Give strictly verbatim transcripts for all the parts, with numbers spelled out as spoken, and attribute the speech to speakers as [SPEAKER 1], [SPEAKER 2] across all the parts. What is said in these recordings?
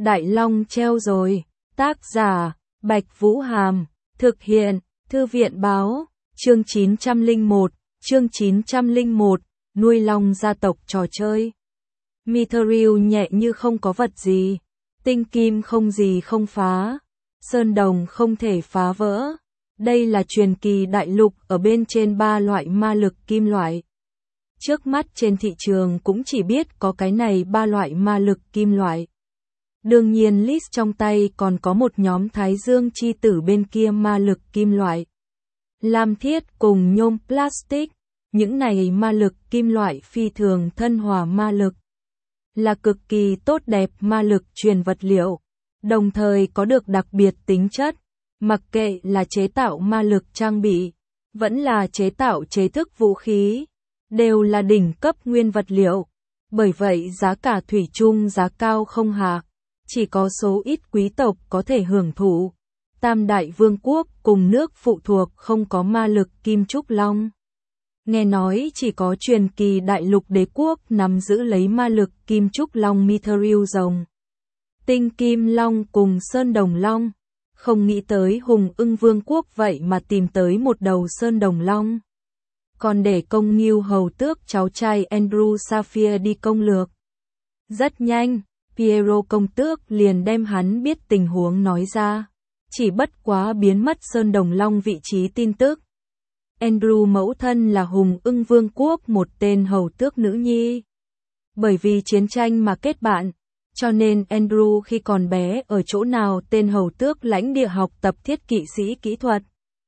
[SPEAKER 1] Đại Long treo rồi. Tác giả, Bạch Vũ Hàm. Thực hiện, Thư viện báo. Chương chín trăm lẻ một, chương chín trăm lẻ một, nuôi long gia tộc trò chơi. Mithril nhẹ như không có vật gì. Tinh kim không gì không phá. Sơn đồng không thể phá vỡ. Đây là truyền kỳ đại lục ở bên trên ba loại ma lực kim loại. Trước mắt trên thị trường cũng chỉ biết có cái này ba loại ma lực kim loại. Đương nhiên list trong tay còn có một nhóm thái dương chi tử bên kia ma lực kim loại. Lam thiết cùng nhôm plastic, những này ma lực kim loại phi thường thân hòa ma lực. Là cực kỳ tốt đẹp ma lực truyền vật liệu, đồng thời có được đặc biệt tính chất, mặc kệ là chế tạo ma lực trang bị, vẫn là chế tạo chế thức vũ khí, đều là đỉnh cấp nguyên vật liệu. Bởi vậy giá cả thủy chung giá cao không hạ, chỉ có số ít quý tộc có thể hưởng thụ. Tam đại vương quốc cùng nước phụ thuộc không có ma lực kim trúc long. Nghe nói chỉ có truyền kỳ đại lục đế quốc nắm giữ lấy ma lực kim trúc long Mithril rồng. Tinh kim long cùng sơn đồng long. Không nghĩ tới hùng ưng vương quốc vậy mà tìm tới một đầu sơn đồng long. Còn để công nghiêu hầu tước cháu trai Andrew Sapphire đi công lược. Rất nhanh, Piero công tước liền đem hắn biết tình huống nói ra. Chỉ bất quá biến mất sơn đồng long vị trí tin tức. Andrew mẫu thân là hùng ưng vương quốc một tên hầu tước nữ nhi. Bởi vì chiến tranh mà kết bạn, cho nên Andrew khi còn bé ở chỗ nào tên hầu tước lãnh địa học tập thiết kỵ sĩ kỹ thuật.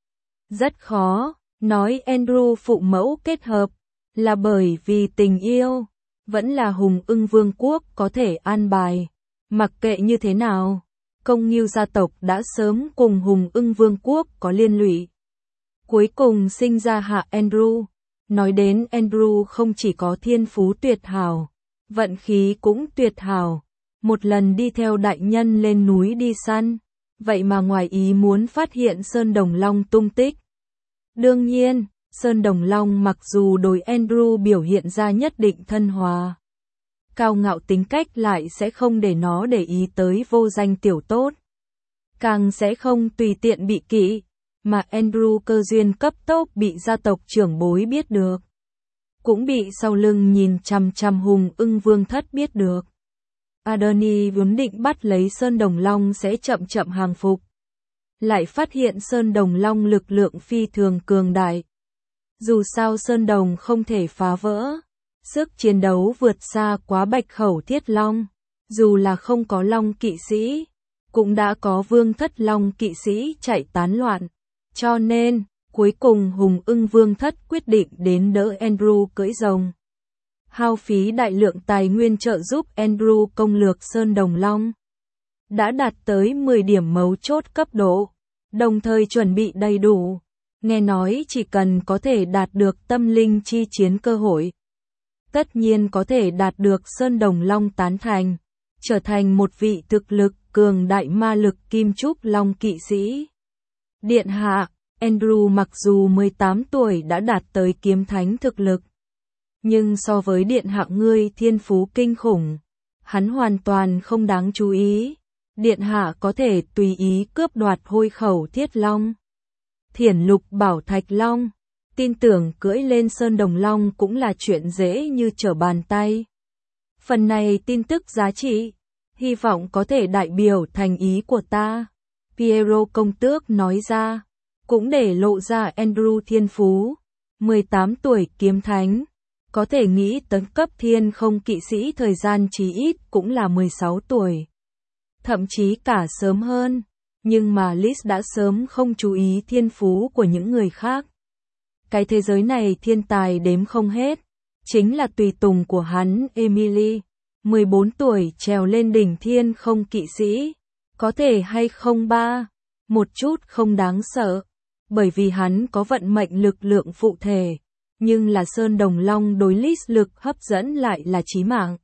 [SPEAKER 1] Rất khó, nói Andrew phụ mẫu kết hợp, là bởi vì tình yêu, vẫn là hùng ưng vương quốc có thể an bài. Mặc kệ như thế nào, công nghiêu gia tộc đã sớm cùng hùng ưng vương quốc có liên lụy. Cuối cùng sinh ra hạ Andrew. Nói đến Andrew không chỉ có thiên phú tuyệt hảo, vận khí cũng tuyệt hảo. Một lần đi theo đại nhân lên núi đi săn, vậy mà ngoài ý muốn phát hiện sơn đồng long tung tích. Đương nhiên, sơn đồng long mặc dù đối Andrew biểu hiện ra nhất định thân hòa, cao ngạo tính cách lại sẽ không để nó để ý tới vô danh tiểu tốt. Càng sẽ không tùy tiện bị kỵ, mà Andrew cơ duyên cấp tốc bị gia tộc trưởng bối biết được. Cũng bị sau lưng nhìn chằm chằm hùng ưng vương thất biết được. Adoni vốn định bắt lấy sơn đồng long sẽ chậm chậm hàng phục. Lại phát hiện sơn đồng long lực lượng phi thường cường đại. Dù sao sơn đồng không thể phá vỡ. Sức chiến đấu vượt xa quá bạch khẩu thiết long. Dù là không có long kỵ sĩ, cũng đã có vương thất long kỵ sĩ chạy tán loạn. Cho nên, cuối cùng hùng ưng vương thất quyết định đến đỡ Andrew cưỡi rồng. Hao phí đại lượng tài nguyên trợ giúp Andrew công lược sơn đồng long. Đã đạt tới mười điểm mấu chốt cấp độ, đồng thời chuẩn bị đầy đủ. Nghe nói chỉ cần có thể đạt được tâm linh chi chiến cơ hội, tất nhiên có thể đạt được sơn đồng long tán thành, trở thành một vị thực lực cường đại ma lực kim trúc long kỵ sĩ. Điện hạ, Andrew mặc dù mười tám tuổi đã đạt tới kiếm thánh thực lực, nhưng so với điện hạ ngươi thiên phú kinh khủng, hắn hoàn toàn không đáng chú ý. Điện hạ có thể tùy ý cướp đoạt hôi khẩu thiết long, thiển lục bảo thạch long, tin tưởng cưỡi lên sơn đồng long cũng là chuyện dễ như trở bàn tay. Phần này tin tức giá trị, hy vọng có thể đại biểu thành ý của ta. Piero công tước nói ra, cũng để lộ ra Andrew thiên phú, mười tám tuổi kiếm thánh, có thể nghĩ tấn cấp thiên không kỵ sĩ thời gian chí ít cũng là mười sáu tuổi. Thậm chí cả sớm hơn, nhưng mà Liz đã sớm không chú ý thiên phú của những người khác. Cái thế giới này thiên tài đếm không hết, chính là tùy tùng của hắn Emily, mười bốn tuổi trèo lên đỉnh thiên không kỵ sĩ, có thể hay không ba, một chút không đáng sợ, bởi vì hắn có vận mệnh lực lượng phụ thể, nhưng là sơn đồng long đối Liz lực hấp dẫn lại là chí mạng.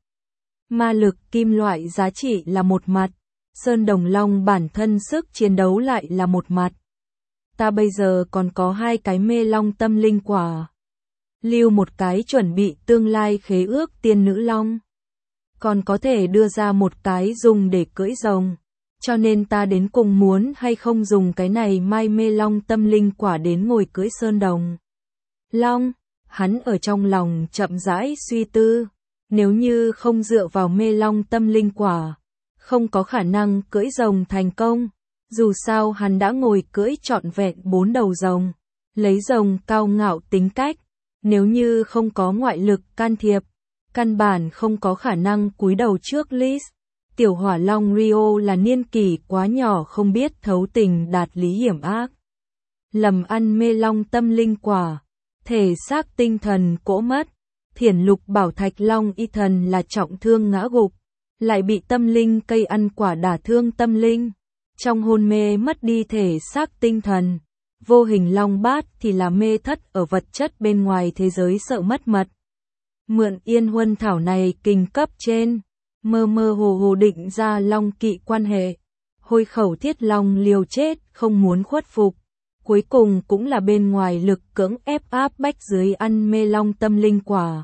[SPEAKER 1] Ma lực kim loại giá trị là một mặt, sơn đồng long bản thân sức chiến đấu lại là một mặt. Ta bây giờ còn có hai cái mê long tâm linh quả, lưu một cái chuẩn bị tương lai khế ước tiên nữ long. còn có thể đưa ra một cái dùng để cưỡi rồng. Cho nên ta đến cùng muốn hay không dùng cái này mai mê long tâm linh quả đến ngồi cưỡi sơn đồng. Long, hắn ở trong lòng chậm rãi suy tư, nếu như không dựa vào mê long tâm linh quả, không có khả năng cưỡi rồng thành công, dù sao hắn đã ngồi cưỡi trọn vẹn bốn đầu rồng, lấy rồng cao ngạo tính cách, nếu như không có ngoại lực can thiệp, căn bản không có khả năng cúi đầu trước Liz. Tiểu hỏa long Rio là niên kỷ quá nhỏ không biết thấu tình đạt lý hiểm ác. Lầm ăn mê long tâm linh quả, thể xác tinh thần cỗ mất, thiển lục bảo thạch long y thần là trọng thương ngã gục, lại bị tâm linh cây ăn quả đả thương tâm linh, trong hôn mê mất đi thể xác tinh thần. Vô hình long bát thì là mê thất ở vật chất bên ngoài thế giới sợ mất mật. Mượn yên huân thảo này kinh cấp trên, mơ mơ hồ hồ định ra long kỵ quan hệ, hôi khẩu thiết long liều chết không muốn khuất phục, cuối cùng cũng là bên ngoài lực cưỡng ép áp bách dưới ăn mê long tâm linh quả.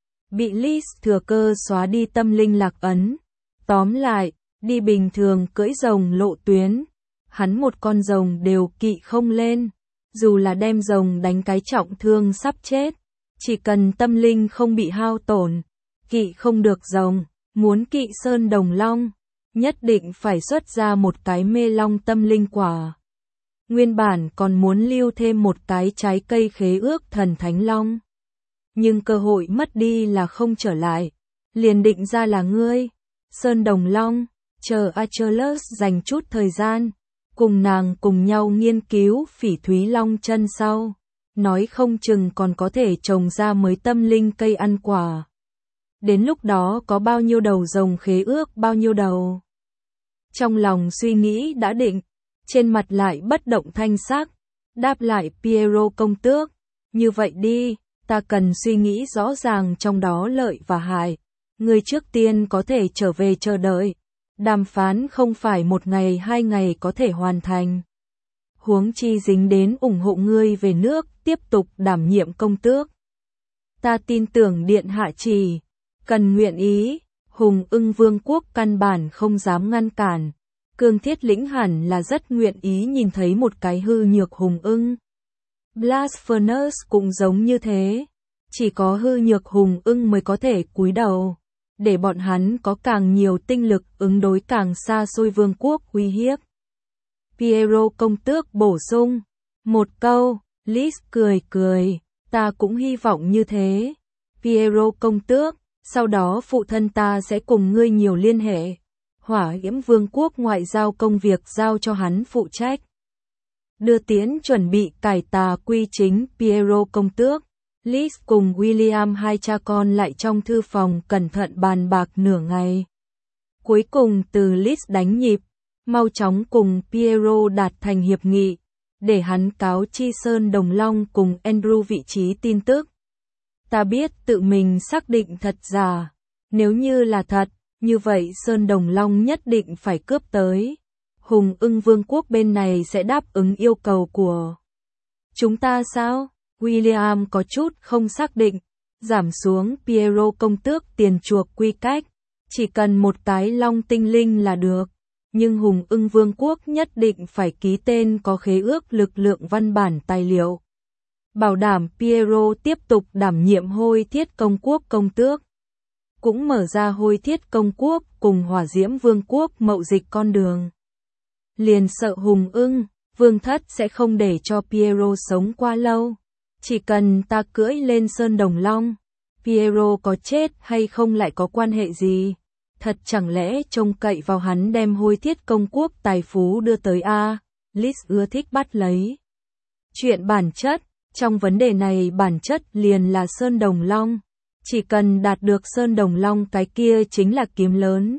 [SPEAKER 1] Bị Liz thừa cơ xóa đi tâm linh lạc ấn. Tóm lại, đi bình thường cưỡi rồng lộ tuyến, hắn một con rồng đều kỵ không lên, dù là đem rồng đánh cái trọng thương sắp chết, chỉ cần tâm linh không bị hao tổn, kỵ không được rồng. Muốn kỵ sơn đồng long, nhất định phải xuất ra một cái mê long tâm linh quả. Nguyên bản còn muốn lưu thêm một cái trái cây khế ước thần thánh long. Nhưng cơ hội mất đi là không trở lại. Liền định ra là ngươi, sơn đồng long, chờ Achilles dành chút thời gian, cùng nàng cùng nhau nghiên cứu phỉ thúy long chân sau. Nói không chừng còn có thể trồng ra mới tâm linh cây ăn quả. Đến lúc đó có bao nhiêu đầu rồng khế ước bao nhiêu đầu. Trong lòng suy nghĩ đã định, trên mặt lại bất động thanh sắc, đáp lại Piero công tước, như vậy đi, ta cần suy nghĩ rõ ràng trong đó lợi và hại, người trước tiên có thể trở về chờ đợi, đàm phán không phải một ngày hai ngày có thể hoàn thành. Huống chi dính đến ủng hộ ngươi về nước, tiếp tục đảm nhiệm công tước. Ta tin tưởng điện hạ chỉ cần nguyện ý, Hùng Ưng Vương quốc căn bản không dám ngăn cản. Cương Thiết Lĩnh hẳn là rất nguyện ý nhìn thấy một cái hư nhược Hùng Ưng. Blast Furnace cũng giống như thế, chỉ có hư nhược Hùng Ưng mới có thể cúi đầu, để bọn hắn có càng nhiều tinh lực ứng đối càng xa xôi vương quốc uy hiếp. Piero công tước bổ sung một câu, Liz cười cười, ta cũng hy vọng như thế. Piero công tước, sau đó phụ thân ta sẽ cùng ngươi nhiều liên hệ. Hỏa Diễm Vương quốc ngoại giao công việc giao cho hắn phụ trách. Đưa tiễn chuẩn bị cải tà quy chính Piero công tước. Liz cùng William hai cha con lại trong thư phòng cẩn thận bàn bạc nửa ngày. Cuối cùng từ Liz đánh nhịp, mau chóng cùng Piero đạt thành hiệp nghị, để hắn cáo chi Sơn Đồng Long cùng Andrew vị trí tin tức. Ta biết tự mình xác định thật giả, nếu như là thật, như vậy Sơn Đồng Long nhất định phải cướp tới. Hùng Ưng Vương quốc bên này sẽ đáp ứng yêu cầu của chúng ta sao? William có chút không xác định, giảm xuống Piero công tước tiền chuộc quy cách, chỉ cần một cái long tinh linh là được, nhưng Hùng Ưng Vương quốc nhất định phải ký tên có khế ước lực lượng văn bản tài liệu. Bảo đảm Piero tiếp tục đảm nhiệm Hôi Thiết Công quốc công tước, cũng mở ra Hôi Thiết Công quốc cùng Hỏa Diễm Vương quốc mậu dịch con đường. Liền sợ Hùng Ưng Vương thất sẽ không để cho Piero sống quá lâu. Chỉ cần ta cưỡi lên Sơn Đồng Long, Piero có chết hay không lại có quan hệ gì? Thật chẳng lẽ trông cậy vào hắn đem Hôi Thiết Công quốc tài phú đưa tới a? Liz ưa thích bắt lấy chuyện bản chất, trong vấn đề này bản chất liền là Sơn Đồng Long, chỉ cần đạt được Sơn Đồng Long cái kia chính là kiếm lớn.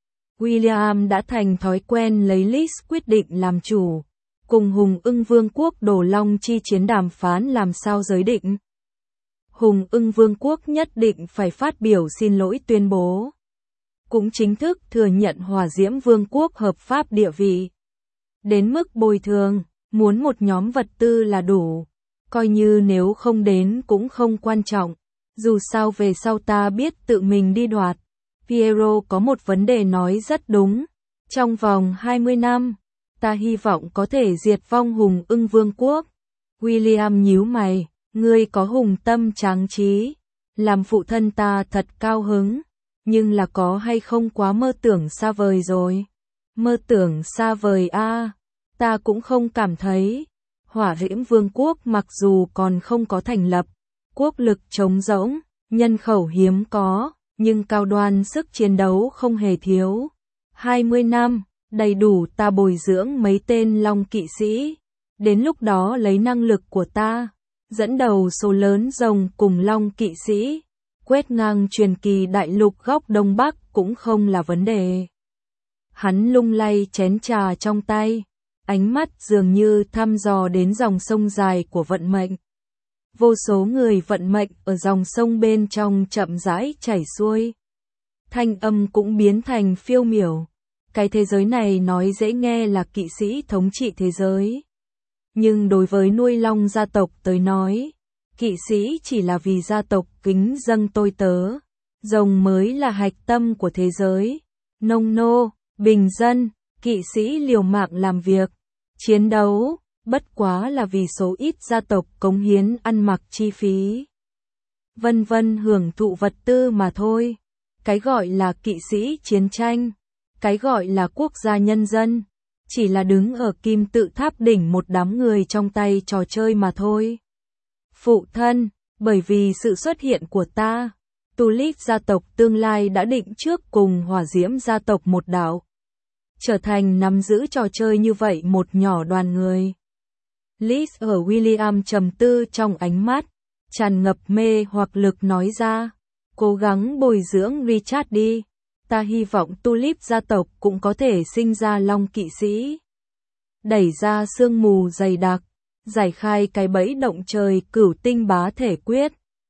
[SPEAKER 1] William đã thành thói quen lấy Liz quyết định làm chủ, cùng Hùng Ưng Vương quốc đổ long chi chiến đàm phán làm sao giới định. Hùng Ưng Vương quốc nhất định phải phát biểu xin lỗi tuyên bố, cũng chính thức thừa nhận Hỏa Diễm Vương quốc hợp pháp địa vị. Đến mức bồi thường, muốn một nhóm vật tư là đủ, coi như nếu không đến cũng không quan trọng, dù sao về sau ta biết tự mình đi đoạt. Piero có một vấn đề nói rất đúng. Trong vòng hai mươi năm, ta hy vọng có thể diệt vong Hùng Ưng Vương quốc. William nhíu mày, ngươi có hùng tâm tráng trí, làm phụ thân ta thật cao hứng, nhưng là có hay không quá mơ tưởng xa vời rồi. Mơ tưởng xa vời a, à, ta cũng không cảm thấy. Hỏa Diễm Vương quốc mặc dù còn không có thành lập, quốc lực trống rỗng, nhân khẩu hiếm có, nhưng cao đoan sức chiến đấu không hề thiếu. hai mươi năm, đầy đủ ta bồi dưỡng mấy tên long kỵ sĩ. Đến lúc đó lấy năng lực của ta, dẫn đầu số lớn rồng cùng long kỵ sĩ, quét ngang truyền kỳ đại lục góc Đông Bắc cũng không là vấn đề. Hắn lung lay chén trà trong tay, ánh mắt dường như thăm dò đến dòng sông dài của vận mệnh. Vô số người vận mệnh ở dòng sông bên trong chậm rãi chảy xuôi. Thanh âm cũng biến thành phiêu miểu. Cái thế giới này nói dễ nghe là kỵ sĩ thống trị thế giới. Nhưng đối với nuôi long gia tộc tới nói, kỵ sĩ chỉ là vì gia tộc kính dâng tôi tớ. Rồng mới là hạch tâm của thế giới. Nông nô, bình dân, kỵ sĩ liều mạng làm việc, chiến đấu, bất quá là vì số ít gia tộc cống hiến ăn mặc chi phí. Vân vân hưởng thụ vật tư mà thôi. Cái gọi là kỵ sĩ chiến tranh, cái gọi là quốc gia nhân dân, chỉ là đứng ở kim tự tháp đỉnh một đám người trong tay trò chơi mà thôi. Phụ thân, bởi vì sự xuất hiện của ta, Tulip gia tộc tương lai đã định trước cùng Hỏa Diễm gia tộc một đảo, trở thành nắm giữ trò chơi như vậy một nhỏ đoàn người. Liz ở William trầm tư trong ánh mắt, tràn ngập mê hoặc lực nói ra, cố gắng bồi dưỡng Richard đi, ta hy vọng Tulip gia tộc cũng có thể sinh ra long kỵ sĩ. Đẩy ra sương mù dày đặc, giải khai cái bẫy động trời cửu tinh bá thể quyết.